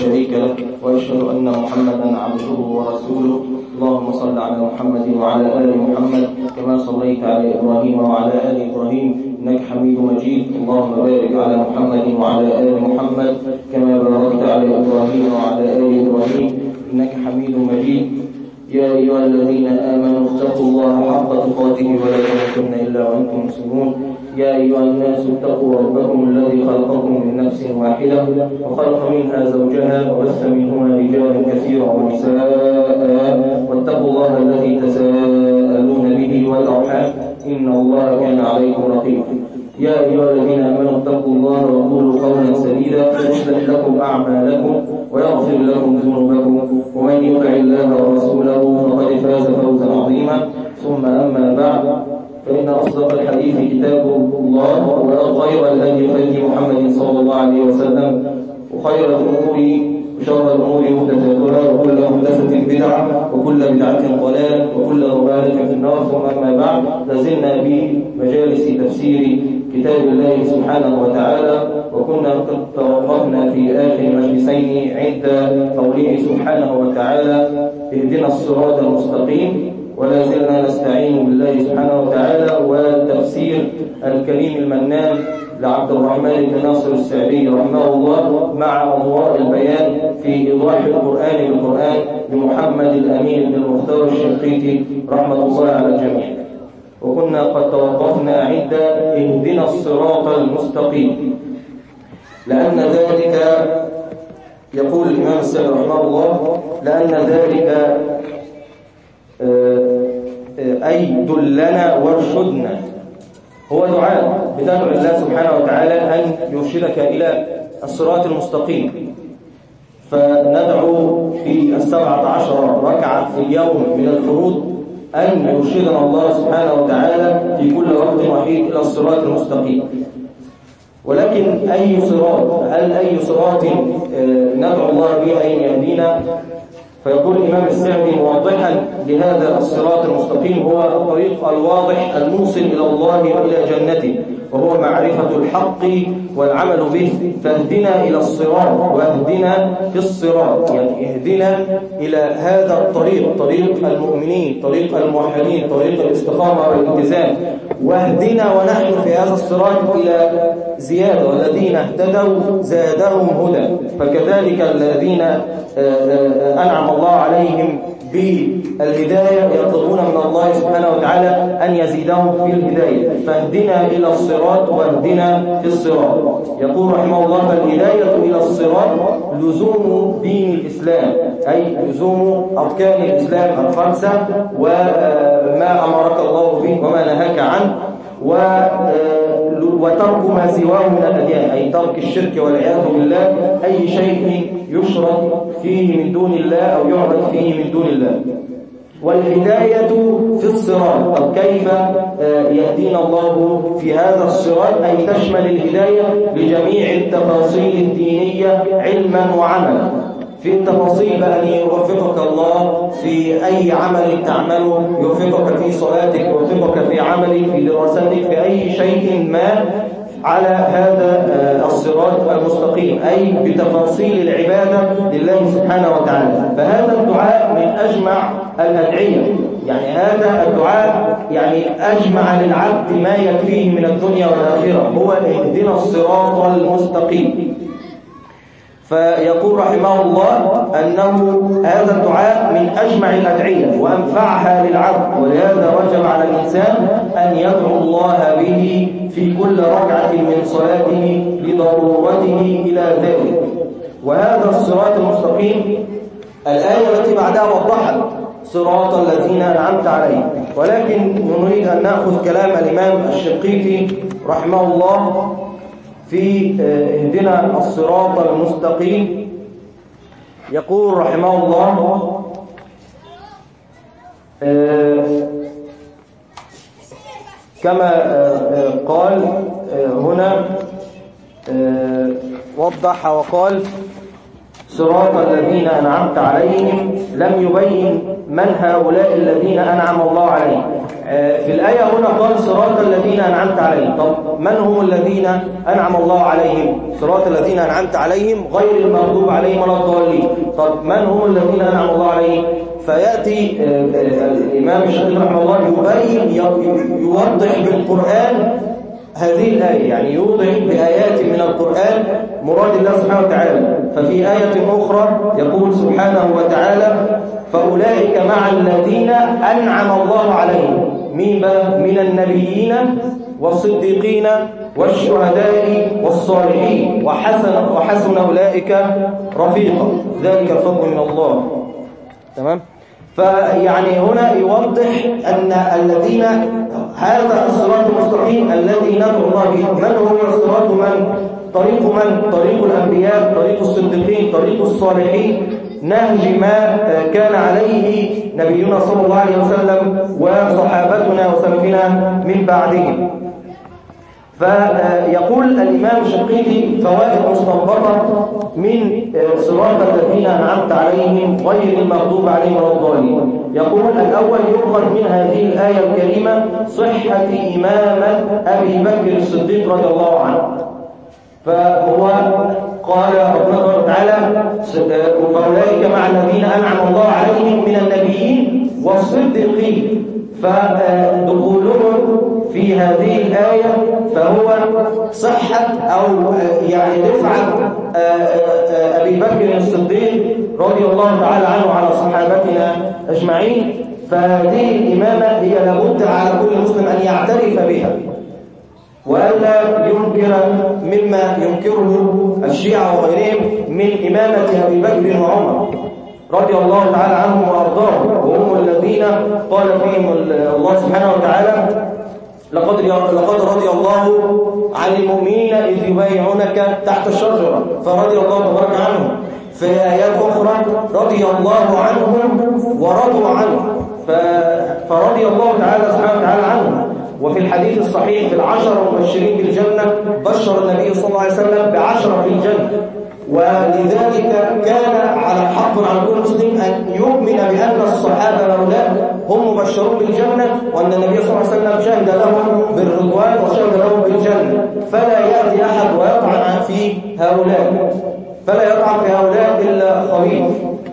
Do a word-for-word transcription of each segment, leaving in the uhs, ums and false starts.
شريك له، وأشهد أن محمدا عبده ورسوله. اللهم صل على محمد وعلى آل محمد كما صليت على إبراهيم وعلى آل إبراهيم إنك حميد مجيد. اللهم بارك على محمد وعلى آل محمد كما باركت على إبراهيم وعلى آل إبراهيم إنك حميد مجيد. يا أيها الذين آمنوا اتقوا الله حق تقاته ولا تموتن إلا وأنتم مسلمون. يا أيها الناس اتقوا ربكم الذي خلقكم من نفس واحدة وخلق منها زوجها وبث منهما رجالا كثيرا ونساء، واتقوا الله الذي تساءلون به والأرحام إن الله كان عليكم رقيبا. يا أيها الذين آمنوا اتقوا الله وقولوا قولا سديدا يصلح لكم أعمالكم ويغفر لكم ذنوبكم، ومن يطع الله ورسوله فقد فاز فوزا عظيما. ثم أما بعد، فإن أصدق الحديث كتاب الله، وخير الهدي هدي محمد صلى الله عليه وسلم، وخير الأمور وشر الأمور محدثاتها، وكل محدثة بدعة، وكل بدعة ضلالة، وكل ضلالة في النار. ثم أما بعد، لازلنا بمجالس تفسير كتاب الله سبحانه وتعالى، وكنا قد توقفنا في آخر مجلسين عند قوله سبحانه وتعالى: اهدنا الصراط المستقيم. ولا زلنا نستعين بالله سبحانه وتعالى وتفسير الكريم المنان لعبد الرحمن بن ناصر السعدي رحمه الله مع أضواء البيان في إيضاح القرآن بالقرآن لمحمد الأمين بن المختار الشنقيطي رحمة الله على الجميع. وكنا قد توقفنا عند اهدنا الصراط المستقيم، لأن ذلك يقول الإمام السعدي رحمه الله لأن ذلك أي دلنا وارشدنا، هو دعاء بتدعو الله سبحانه وتعالى أن يرشدك إلى الصراط المستقيم. فندعو في السبعة عشر ركعة في اليوم من الفروض أن يرشدنا الله سبحانه وتعالى في كل وقت وحيد إلى الصراط المستقيم. ولكن أي صراط؟ هل أي صراط ندعو الله به أن يهدينا؟ فيقول الإمام السعدي موضحا لهذا الصراط المستقيم: هو الطريق الواضح الموصل إلى الله وإلى جنته، وهو معرفة الحق والعمل به. فاهدنا إلى الصراط، واهدنا في الصراط، يعني اهدنا إلى هذا الطريق، طريق المؤمنين، طريق الموحدين، طريق الاستقامة والالتزام. واهدنا ونحن في هذا الصراط إلى زيادة، والذين اهتدوا زادهم هدى. فكذلك الذين أنعم الله عليهم بالهداية يطلبون من الله سبحانه وتعالى أن يزيدهم في الهداية. فاهدنا إلى الصراط واهدنا في الصراط. يقول رحمه الله: فالهداية إلى الصراط لزوم دين الإسلام، أي لزوم أركان الإسلام الخمسة وما أمرك الله به وما نهاك عنه، وترك ما سواه من الأديان، أي ترك الشرك والعياذ بالله، أي شيء يشرك فيه من دون الله أو يعبد فيه من دون الله. والهداية في الصراط، أو كيف يهدينا الله في هذا الصراط، أي تشمل الهداية لجميع التفاصيل الدينية علما وعملا. في التفاصيل بأن يوفقك الله في أي عمل تعمله، يوفقك في صلاتك، يوفقك في عملك، في دراستك، في أي شيء ما على هذا الصراط المستقيم، أي بتفاصيل العبادة لله سبحانه وتعالى. فهذا الدعاء من أجمع الأدعية، يعني هذا الدعاء يعني أجمع للعبد ما يكفيه من الدنيا والآخرة، هو اهدنا الصراط المستقيم. فيقول رحمه الله أنه هذا الدعاء من أجمع الأدعية وأنفعها للعبد، ولهذا وجب على الإنسان أن يدعو الله به في كل ركعة من صلاته لضرورته إلى ذلك. وهذا الصراط المستقيم الآية التي بعدها وضحت صراط الذين أنعمت عليهم، ولكن نريد أن نأخذ كلام الإمام الشنقيطي رحمه الله في اهدنا الصراط المستقيم. يقول رحمه الله: كما قال هنا وضح وقال: صراط الذين أنعمت عليهم، لم يبين من هؤلاء الذين أنعم الله عليهم. في الآية هنا قال صراط الذين أنعمت عليهم. طب من هم الذين أنعم الله عليهم؟ صراط الذين أنعمت عليهم غير المغضوب عليهم ولا الضالين. طب من هم الذين أنعم الله عليهم؟ فيأتي الإمام الشافعي رحمه الله يبين يوضح بالقرآن هذه الآية، يعني يوضح بآيات من القرآن مراد الله سبحانه وتعالى. ففي آية أخرى يقول سبحانه وتعالى فأولئك مع الذين أنعم الله عليهم من النبيين والصديقين والشهداء والصالحين وحسن وحسن أولئك رفيقا ذلك الفضل من الله. تمام. فيعني هنا يوضح أن الذين هذا الصراط المستقيم الذي ندعو الله به. من هو الصراط؟ من طريق من طريق الأنبياء، طريق الصديقين، طريق الصالحين، نهج ما كان عليه نبينا صلى الله عليه وسلم وصحابتنا وسلفنا من بعدهم. فيقول الإمام الشنقيطي فوائد مستنبطة من صراط الذين أنعمت عليهم غير المغضوب عليهم ولا الضالين. يقول الأول يؤخذ من هذه الآية الكريمة صحة إمامة أبي بكر الصديق رضي الله عنه. فهو قال ربنا تعالى فأولئك مع الذين أنعم الله عليهم من النبيين والصديقين. فدخولهم في هذه الآية فهو صحة أو يعني رفعة أبي بكر الصديق رضي الله تعالى عنه وعلى صحابتنا أجمعين. فهذه الإمامة هي لابد على كل مسلم أن يعترف بها وألا ينكر مما ينكره الشيعة وغيرهم من إمامة أبي بكر وعمر رضي الله تعالى عنهم وأرضاهم، وهم الذين قال فيهم الله سبحانه وتعالى لقد لقد رضي الله عن المؤمنين إذ يبايعونك تحت الشجرة فرضي الله تبارك عنهم. في آيات أخرى رضي الله عنهم ورضوا عنه فرضي الله تعالى سبحانه وتعالى عنهم. وفي الحديث الصحيح في العشرة المبشرين بالجنة بشر النبي صلى الله عليه وسلم بعشرة في الجنة. ولذلك كان على حق على كل مسلم أن يؤمن بأن الصحابة هؤلاء هم مبشرون بالجنة وأن النبي صلى الله عليه وسلم شهد لهم بالرضوان وشهد لهم بالجنة. فلا يأتي أحد ويطعن في هؤلاء فلا يطعن في هؤلاء إلا خبيث.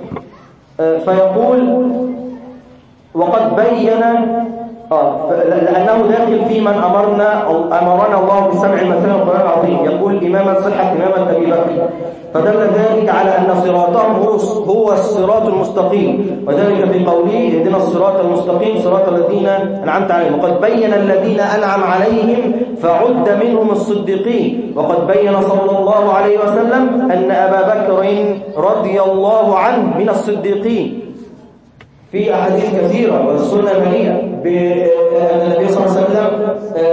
فيقول وقد بين آه لأنه داخل في من أمرنا أمرنا الله بالسمع المثاني والقرآن العظيم. يقول إمامة صحة إمامة أبي بكر فدل ذلك على أن صراطهم هو الصراط المستقيم، وذلك في قوله اهدنا الصراط المستقيم صراط الذين أنعمت عليهم. وقد بين الذين أنعم عليهم فعد منهم الصديقين. وقد بين صلى الله عليه وسلم أن أبا بكر رضي الله عنه من الصديقين في أحاديث كثيرة والسنة مليئة بأن النبي صلى الله عليه وسلم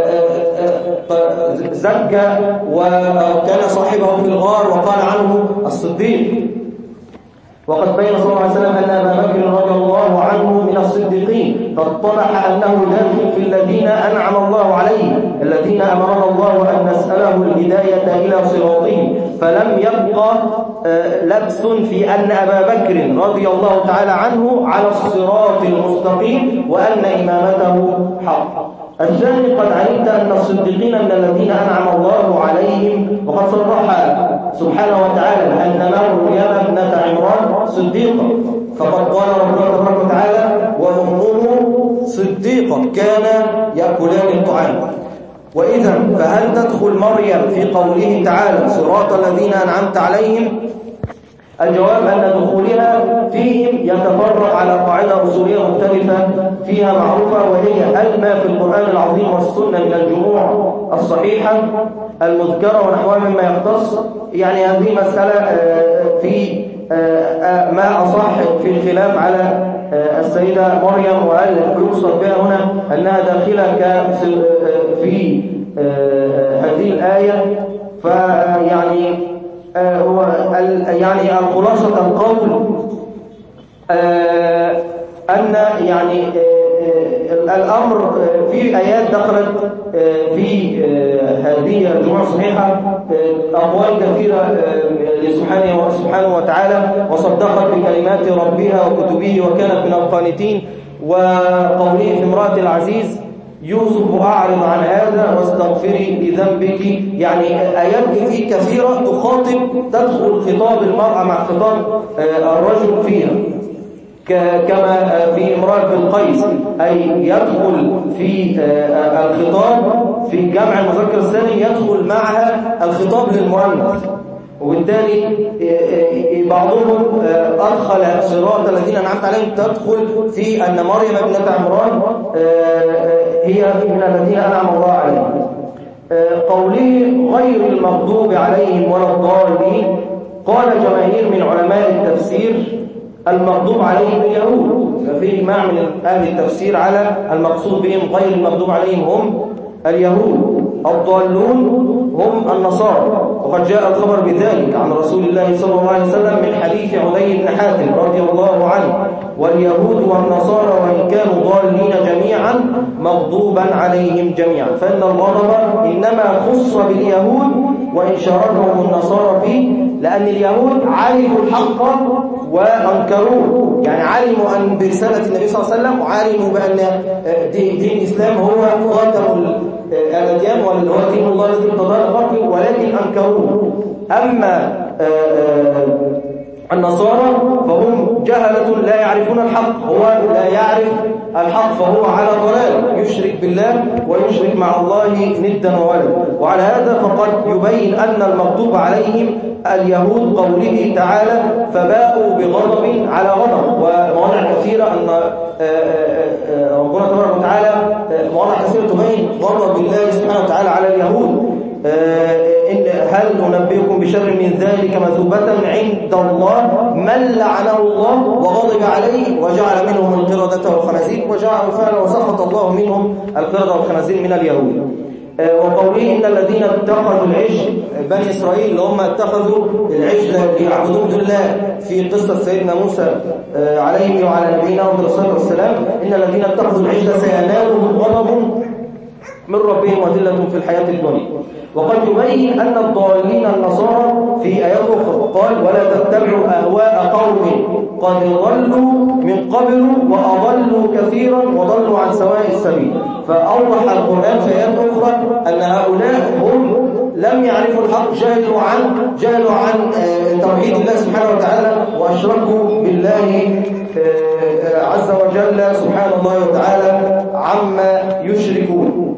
زكى وكان صاحبه في الغار وقال عنه الصديق. وقد بين صلى الله عليه وسلم أن أبا بكر رضي الله عنه من الصديقين فاتضح أنه داخل في الذين أنعم الله عليهم الذين أمرنا الله أن نسأله الهداية إلى صراطه. فلم يبقى لبس في أن أبا بكر رضي الله تعالى عنه على الصراط المستقيم وأن إمامته حق. الثاني قد علمت أن الصديقين من الذين أنعم الله عليهم وقد صرح سبحانه وتعالى أن مريم ابنة عمران صديقة. فقد قال ربنا تبارك وتعالى وأمه صديقة كان يأكلان الطعام. وإذا فهل تدخل مريم في قوله تعالى صراط الذين أنعمت عليهم؟ الجواب أن دخولها فيهم يتفرع على قاعدة أصولية مختلفة فيها معروفة، وهي هل ما في القرآن العظيم والسنة من الجموع الصحيحة المذكرة ونحوها مما يختص. يعني هذه مسألة في ما أصح في الخلاف على السيدة مريم، وهل يقصد بها هنا أنها داخلة في هذه الآية. فيعني هو يعني الخلاصة القول أن يعني الأمر في آيات دخلت في هذه الجمعة الصحيحة أقوال كثيرة لسبحانه سبحانه وتعالى، وصدقت بكلمات ربها وكتبه وكانت من القانتين. وقوله في امرأة العزيز يوسف أعرض عن هذا واستغفري لذنبك، يعني آيات كثيرة تخاطب تدخل خطاب المرأة مع خطاب الرجل فيها، كما في امرأة القيس، أي يدخل في الخطاب في جمع المذكر السالم يدخل معها الخطاب للمؤنث، وبالتالي بعضهم أدخل صراط الذين أنعمت عليهم تدخل في أن مريم ابنة عمران هي من الذين أنعم الله عليهم. قوله غير المغضوب عليهم ولا الضالين، قال جماهير من علماء التفسير المغضوب عليهم اليهود، ففي إجماع من أهل التفسير على المقصود بهم غير المغضوب عليهم هم اليهود، الضالون هم النصارى. وقد جاء الخبر بذلك عن رسول الله صلى الله عليه وسلم من حديث عدي بن حاتم رضي الله عنه: واليهود والنصارى وإن كانوا ضالين جميعا مغضوبا عليهم جميعا، فإن الغضب إنما خص باليهود وإن شاركهم النصارى فيه، لأن اليهود علموا الحق وأنكروه، يعني علموا أن برسالة النبي صلى الله عليه وسلم، وعلموا بأن دين الإسلام هو خاتم الأديان واللي هو دين الله الذي ارتضاه لخلقه، ولكن أنكروه. أما النصارى فهم جهلة لا يعرفون الحق، هو لا يعرف الحق فهو على ضلال، يشرك بالله ويشرك مع الله ندا وولدا. وعلى هذا فقد يبين أن المغضوب عليهم اليهود قوله تعالى: فباءوا بغضب على غضب. ومواضع كثيرة أن ربنا تبارك وتعالى مواضع كثيرة تبين غضب الله سبحانه وتعالى على اليهود. إن هل ننبئكم بشر من ذلك مثوبة عند الله من لعنه الله وغضب عليه وجعل منهم القردة والخنازير وجعل فعلا وسخط الله منهم القردة والخنازير من اليهود. وقوله إن الذين اتخذوا العجل بني إسرائيل اللي هم اتخذوا العجل ليعبدون الله في قصة سيدنا موسى عليه وعلى نبينا والصلاة والسلام: إن الذين اتخذوا العجل سينالهم غضب من ربهم وذلة في الحياة الدنيا. وقد يبين أن الضالين النصارى في آيات أخرى قال: ولا تتبعوا أهواء قوم قد ضلوا من قبل وأضلوا كثيرا وضلوا عن سواء السبيل. فأوضح القرآن في آيات أخرى أن هؤلاء هم لم يعرفوا الحق، جهلوا عن جهلوا عن توحيد الله سبحانه وتعالى، وأشركوا بالله عز وجل سبحانه الله وتعالى عما يشركون.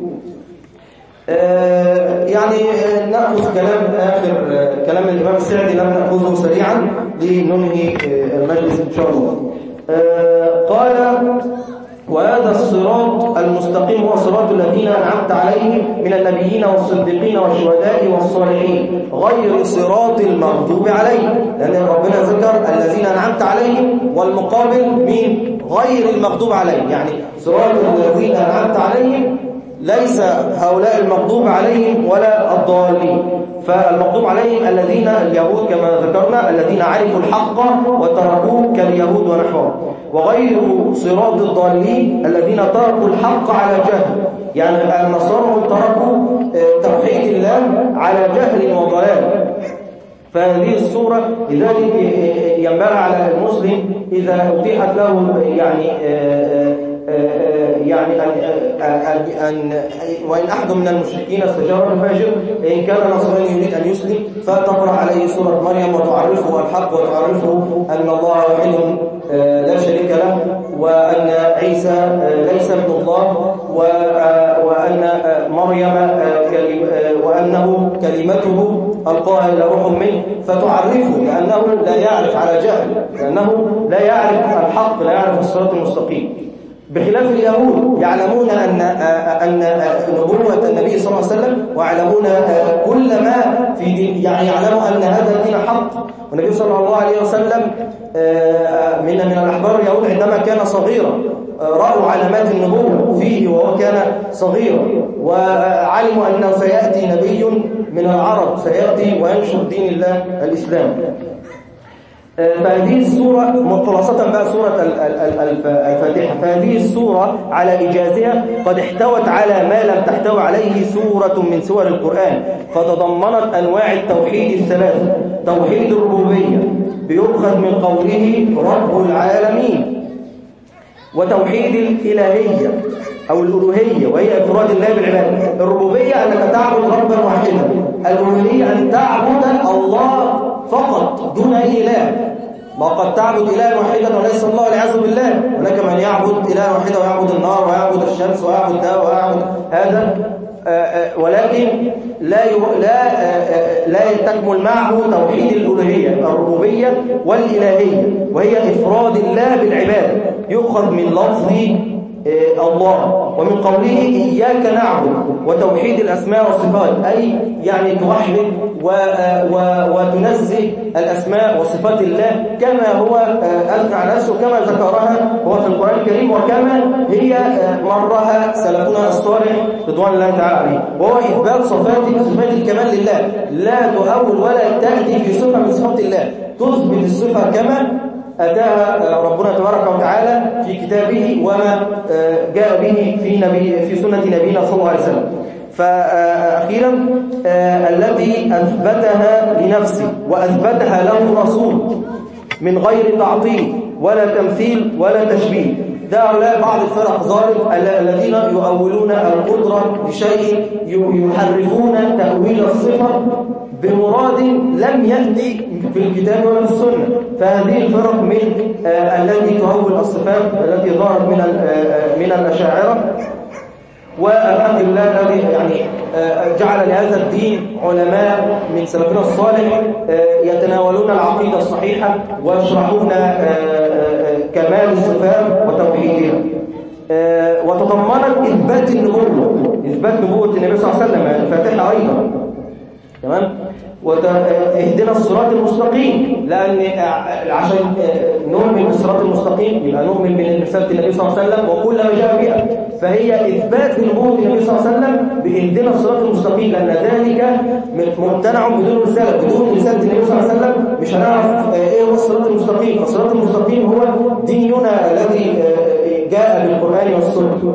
يعني نأخذ كلام آخر كلام الإمام السعدي، لم نأخذه سريعا لننهي المجلس إن شاء الله. قال: وهذا الصراط المستقيم هو صراط الذين أنعمت عليهم من النبيين والصديقين والشهداء والصالحين غير صراط المغضوب عليهم، لأن ربنا ذكر الذين أنعمت عليهم والمقابل مين؟ غير المغضوب عليهم، يعني صراط الذين أنعمت عليهم ليس هؤلاء المغضوب عليهم ولا الضالين. فالمغضوب عليهم الذين اليهود كما ذكرنا الذين عرفوا الحق وتركوه كاليهود ونحوهم، وغير صراط الضالين الذين تركوا الحق على جهل، يعني النصارى تركوا توحيد الله على جهل وضلال. فهذه الصورة لذلك ينبغي على المسلم إذا أتيحت له يعني يعني أن, أن وإن أحد من المشركين استجار الفاجر إن كان نصراني يريد أن يسلم فتقرأ عليه سورة مريم وتعرفه الحق وتعرفه أن الله واحد لا شريك له، وأن عيسى ليس ابن الله، وأن مريم وأنه كلمته ألقاها إلى روح منه، فتعرفه لأنه لا يعرف على جهل، لأنه لا يعرف الحق، لا يعرف الصراط المستقيم. بخلاف اليهود يعلمون أن أن نبوة النبي صلى الله عليه وسلم، ويعلمون كل ما في دين، يعني يعلموا أن هذا الدين حق. والنبي صلى الله عليه وسلم من من الأحبار اليهود عندما كان صغيرا رأوا علامات النبوة فيه وهو كان صغيرا، وعلموا أنه سيأتي نبي من العرب سيأتي وينشر دين الله الإسلام. فهذه السورة خلاصة بقى سورة الفاتحة، فهذه السورة على إيجازها قد احتوت على ما لم تحتوي عليه سورة من سور القرآن، فتضمنت أنواع التوحيد الثلاثة. توحيد الربوبية بيؤخذ من قوله رب العالمين، وتوحيد الإلهية أو الألوهية وهي إفراد الله بالعبادة. الربوبية أنك تعبد ربا واحدا، الألوهية أن تعبد الله فقط دون أي إله. ما قد تعبد إله واحدا وليس الله والعياذ بالله، هناك من يعبد إله واحدا ويعبد النار ويعبد الشمس ويعبد ده ويعبد هذا، ولكن لا لا لا تكمل معه توحيد الألوهية الربوبية والإلهية وهي إفراد الله بالعبادة، يؤخذ من لفظ الله ومن قوله إياك نعبد، وتوحيد الأسماء والصفات أي يعني توحد وتنزه الأسماء وصفات الله كما هو أذكر على نفسه، كما ذكرها هو في القرآن الكريم وكما هي مرها سلفنا الصالح رضوان الله تعالى عليه، وهو إثبات صفات صفات الكمال لله، لا تؤول ولا تأتي في صفة من صفات الله، تثبت الصفة كما أتاها ربنا تبارك وتعالى في كتابه وما جاء به في نبي في سنة نبينا صلى الله عليه وسلم. فأخيرا التي أثبتها لنفسه وأثبتها له رسول من غير تعطيل ولا تمثيل ولا تشبيه. ده هؤلاء بعض الفرق ظالم الذين يؤولون القدرة لشيء، يحرفون تأويل الصفة بمراد لم يأتي في الكتاب ولا في السنة. فهذه الفرق من آه التي تؤول الصفات التي ظهرت من آه من الأشاعرة. والحمد لله الذي يعني آه جعل لهذا الدين علماء من سلفنا الصالح آه يتناولون العقيدة الصحيحة ويشرحون آه كمال الصفات وتوحيدها. آه وتضمنت إثبات النبوة، إثبات نبوة النبي صلى الله عليه وسلم، الفاتحة أيضا تمام. واهدنا الصراط المستقيم، لأن عشان نؤمن بالصراط المستقيم يبقى نؤمن برسالة النبي صلى الله عليه وسلم وكل ما جاء بها، فهي إثبات نبوة النبي صلى الله عليه وسلم بإهدنا الصراط المستقيم، لأن ذلك ممتنع بدون رسالة. بدون رسالة النبي صلى الله عليه وسلم مش هنعرف إيه هو الصراط المستقيم. الصراط المستقيم هو ديننا الذي جاء بالقرآن والسنة.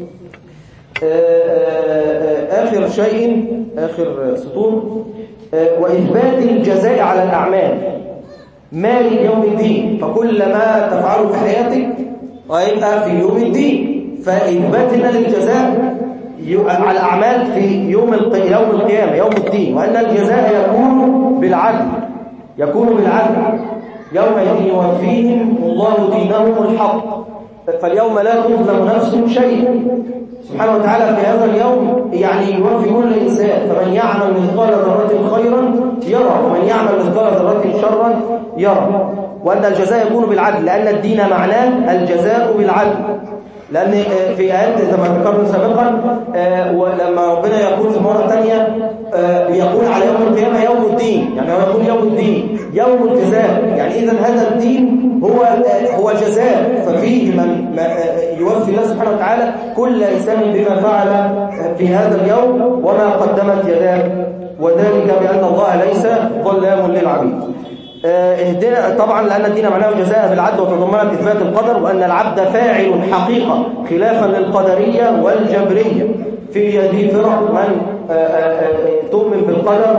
آخر شيء آخر سطور وإثبات الجزاء على الأعمال مالك يوم الدين، فكل ما تفعله في حياتك هيبقى في يوم الدين، فإثباتنا للجزاء على الأعمال في يوم يوم القيامة يوم الدين، وأن الجزاء يكون بالعدل يكون بالعدل يومئذ يوفيهم الله دينهم الحق، فاليوم لا تظلم نفس شيئا سبحانه وتعالى. في هذا اليوم يعني يوفي كل إنسان، فمن يعمل مثقال ذرة خيرا يرى ومن يعمل مثقال ذرة شرا يرى، وأن الجزاء يكون بالعدل، لأن الدين معناه الجزاء بالعدل. لأن في آيات زي ما ذكرنا سابقا ولما ربنا يقول في مرة ثانية يقول على يوم القيامة يوم الدين، يعني هو يقول يوم الدين يوم الجزاء، يعني إذا هذا الدين هو هو جزاء، ففيه من يوفي الله سبحانه وتعالى كل إنسان بما فعل في هذا اليوم وما قدمت يداه، وذلك بأن الله ليس ظلام للعبيد. اهدنا طبعا لأن الدين معناه جزاء بالعدل، وتضمنت إثبات القدر وأن العبد فاعل حقيقة خلافا للقدرية والجبرية. في هذه فرق من تؤمن بالقدر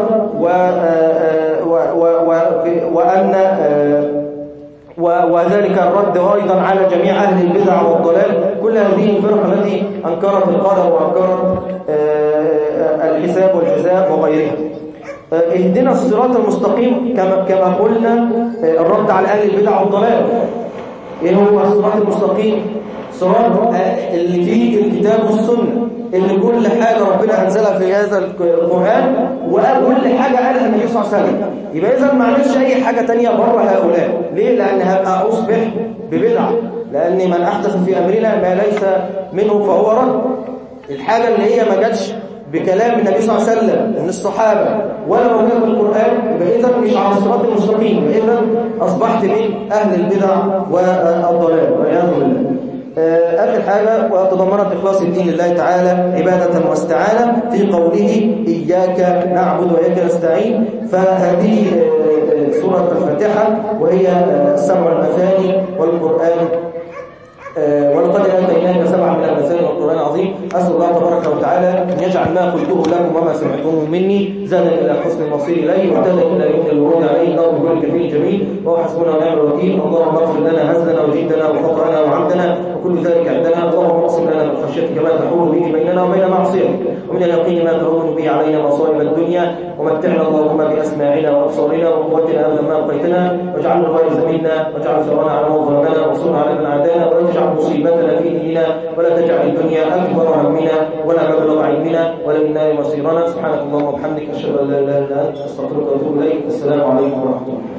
وأن وذلك الرد أيضا على جميع أهل البدع والضلال. كل هذه الفرق التي أنكرت القدر وأنكرت الحساب والجزاء وغيرها. اهدنا الصراط المستقيم كما كما قلنا الرد على اهل البدع والضلال. ايه هو الصراط المستقيم؟ صراط اللي فيه الكتاب والسنه، اللي كل حاجه ربنا انزلها في هذا القران وكل حاجه قالها النبي صلى الله عليه وسلم. يبقى اذا ما اعملش اي حاجه ثانيه بره هؤلاء. ليه؟ لان هبقى اصبح ببدعه، لان من احدث في امرنا ما ليس منه فهو رد. الحاجه اللي هي ما جاتش بكلام النبي صلى الله عليه وسلم من الصحابة ولا موجودة في القرآن يبقى إذا مش على الصراط المستقيم، إذا أصبحت من أهل البدع والضلال والعياذ بالله. آخر حاجة وتضمنت إخلاص الدين لله تعالى عبادة واستعانة في قوله إياك نعبد وإياك نستعين. فهذه سورة الفاتحة، وهي السبع المثاني والقرآن ولقد آتيناك سبعا من المثاني والقرآن العظيم. أسأل الله تبارك وتعالى أن يجعل ما قلته لكم وما سمعتموه مني زادا إلى حسن المصير إليه وابتدا إلى يوم الورود عليه إنه بكل كفيل جميل وهو حسبنا ونعم الوكيل. اللهم اغفر لنا هزلنا وجدنا وفقرنا وعمدنا وكل ذلك عندنا. اللهم اقسم لنا من خشيتك ما تحول به بيننا وبين معصيتك ومن اليقين ما تهون به علينا مصائب الدنيا ومتعنا اللهم بأسماعنا وأبصارنا وقوتنا أبدا ما أبقيتنا واجعلنا الوارث منا واجعل ثأرنا على من ظلمنا وانصرنا على من عادانا ولا تجعل مصيبتنا في ديننا ولا تجعل الدنيا أكبر همنا ولا مبلغ علمنا ولا النار مصيرنا. سبحانك اللهم وبحمدك أشهد أن لا إله إلا أنت أستغفرك وأتوب إليك. السلام عليكم ورحمة الله.